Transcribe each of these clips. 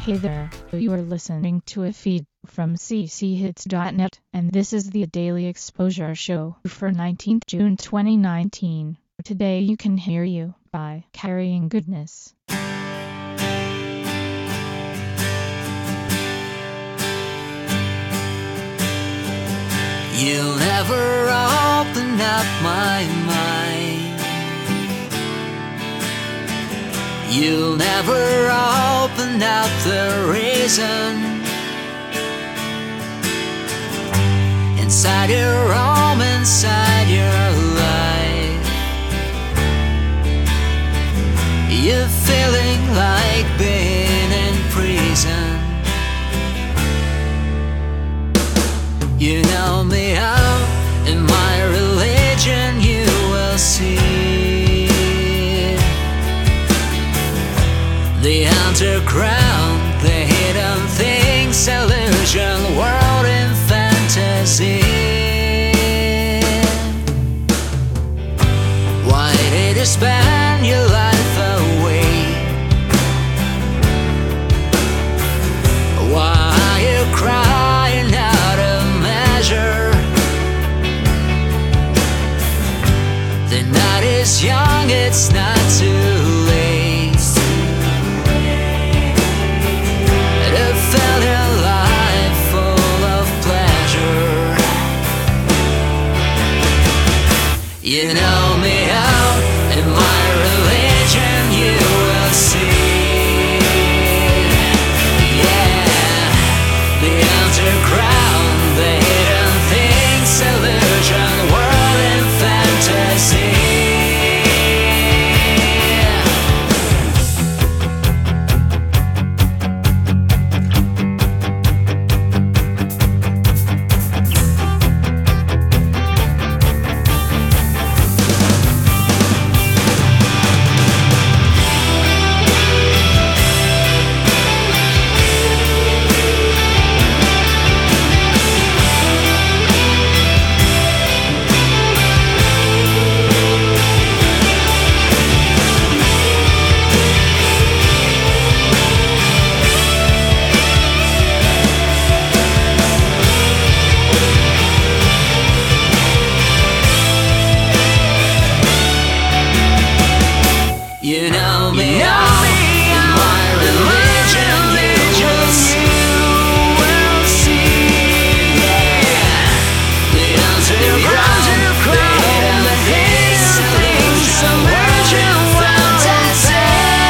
Hey there, you are listening to a feed from cchits.net, and this is the Daily Exposure Show for 19th June 2019. Today you can hear You by Carrying Goodness. You'll never open up my mind. You'll never open up the reason inside your home, inside your life. You're feeling like being in prison. You know me out in my religion, you will see the underground, the hidden things, illusion, world in fantasy. Why did you spend your life away? Why are you crying out of measure? The night is young, it's not too late to fill your life full of pleasure. You know me out in my religion, you will see. Yeah, the underground, the hidden things, illusion, world in fantasy. You know me out in my religion, you will see. Yeah, the underground, the hidden things, illusion, fantasy.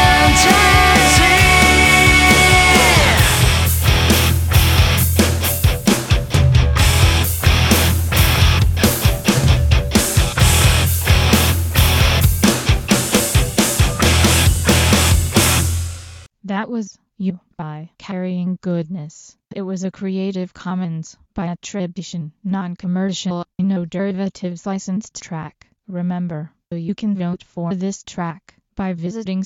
That was You by Carrying Goodness. It was a Creative Commons by attribution, non-commercial, no derivatives licensed track. Remember, you can vote for this track by visiting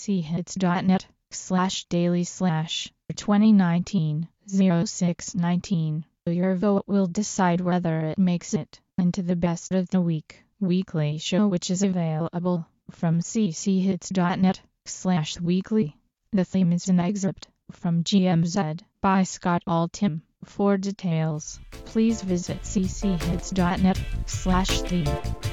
cchits.net/daily/2019-0619. Your vote will decide whether it makes it into the Best of the Week weekly show, which is available from cchits.net/weekly. The theme is an excerpt from GMZ by Scott Altham. For details, please visit cchits.net/theme.